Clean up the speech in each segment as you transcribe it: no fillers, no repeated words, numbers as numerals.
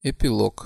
Эпилог.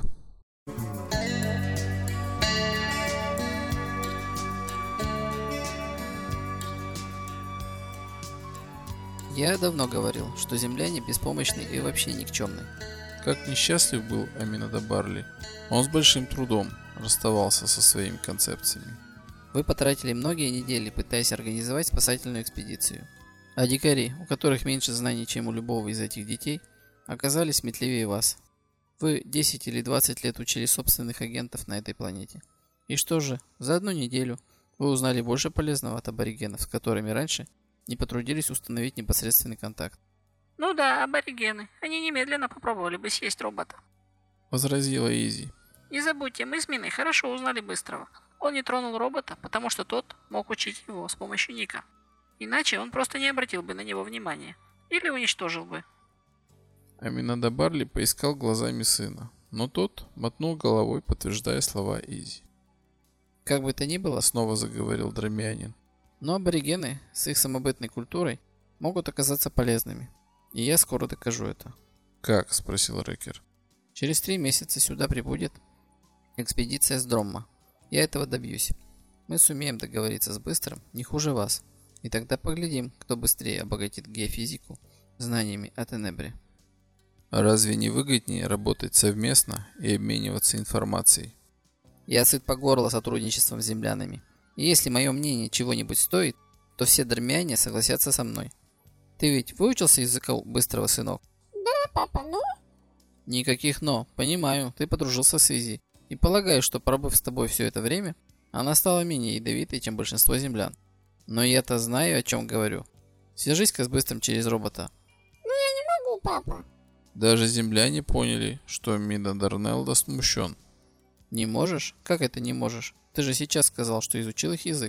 Я давно говорил, что земляне беспомощны и вообще никчемны. Как несчастлив был Аминадаб Барли. Он с большим трудом расставался со своими концепциями. Вы потратили многие недели, пытаясь организовать спасательную экспедицию. А дикари, у которых меньше знаний, чем у любого из этих детей, оказались сметливее вас. Вы 10 или 20 лет учили собственных агентов на этой планете. И что же, за одну неделю вы узнали больше полезного от аборигенов, с которыми раньше не потрудились установить непосредственный контакт. Ну да, аборигены. Они немедленно попробовали бы съесть робота. Возразила Изи. Не забудьте, мы с Миной хорошо узнали Быстрого. Он не тронул робота, потому что тот мог учить его с помощью Ника. Иначе он просто не обратил бы на него внимания. Или уничтожил бы. Аминадаб Барли поискал глазами сына, но тот мотнул головой, подтверждая слова Изи. Как бы то ни было, Снова заговорил дромянин. но аборигены с их самобытной культурой могут оказаться полезными. И я скоро докажу это. Как? Спросил Рекер. Через 3 месяца сюда прибудет экспедиция с Дромма. Я этого добьюсь. Мы сумеем договориться с Быстрым не хуже вас. И тогда поглядим, кто быстрее обогатит геофизику знаниями о Тенебре. А разве не выгоднее работать совместно и обмениваться информацией? Я сыт по горло сотрудничеством с землянами. И если мое мнение чего-нибудь стоит, то все дормяне согласятся со мной. Ты ведь выучился языку Быстрого, сынок? Да, папа, ну? Никаких «но». Понимаю, ты подружился с Изи. И полагаю, что пробыв с тобой все это время, она стала менее ядовитой, чем большинство землян. Но я-то знаю, о чем говорю. Свяжись-ка с Быстрым через робота. Могу, папа. Даже земляне поняли, что Минадарнелда смущен. Не можешь? Как это не можешь? Ты же сейчас сказал, что изучил их язык.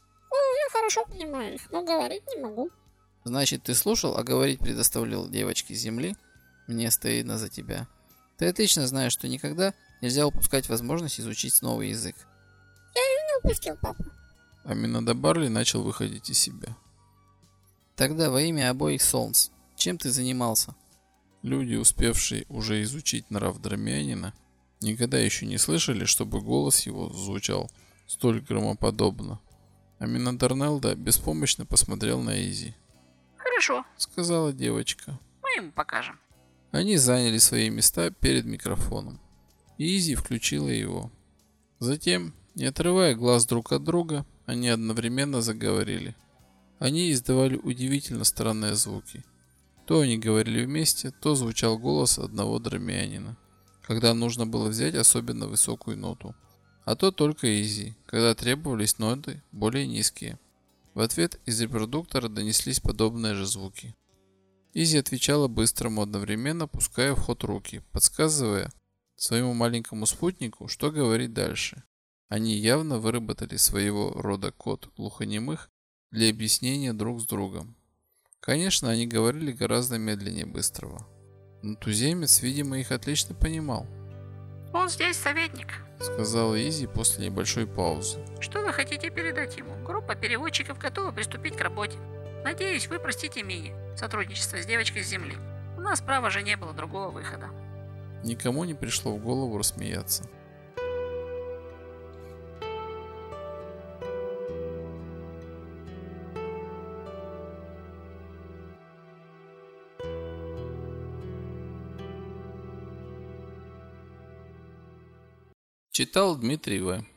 Я хорошо понимаю их, но говорить не могу. Значит, ты слушал, а говорить предоставлял девочке с земли? Мне стыдно за тебя. Ты отлично знаешь, что никогда нельзя упускать возможность изучить новый язык. Не упустил, папа. Аминадаб Барли начал выходить из себя. Тогда во имя обоих солнц, чем ты занимался? Люди, успевшие уже изучить нрав дромянина, никогда еще не слышали, чтобы голос его звучал столь громоподобно. Аминадарнелда беспомощно посмотрел на Изи. Хорошо, Сказала девочка. мы ему покажем. Они заняли свои места перед микрофоном. Изи включила его. Затем, не отрывая глаз друг от друга, они одновременно заговорили. Они издавали удивительно странные звуки. То они говорили вместе, то звучал голос одного дромянина, когда нужно было взять особенно высокую ноту, а то только Изи, когда требовались ноты более низкие. В ответ из репродуктора донеслись подобные же звуки. Изи отвечала быстрому, одновременно пуская в ход руки, подсказывая своему маленькому спутнику, что говорить дальше. Они явно выработали своего рода код глухонемых для объяснения друг с другом. Конечно, они говорили гораздо медленнее Быстрого, но туземец, видимо, их отлично понимал, Он здесь советник. сказала Изи после небольшой паузы. Что вы хотите передать ему? Группа переводчиков готова приступить к работе. Надеюсь, вы простите Мини сотрудничество с девочкой с Земли. У нас, право же, не было другого выхода. Никому не пришло в голову рассмеяться. Читал Дмитрий В.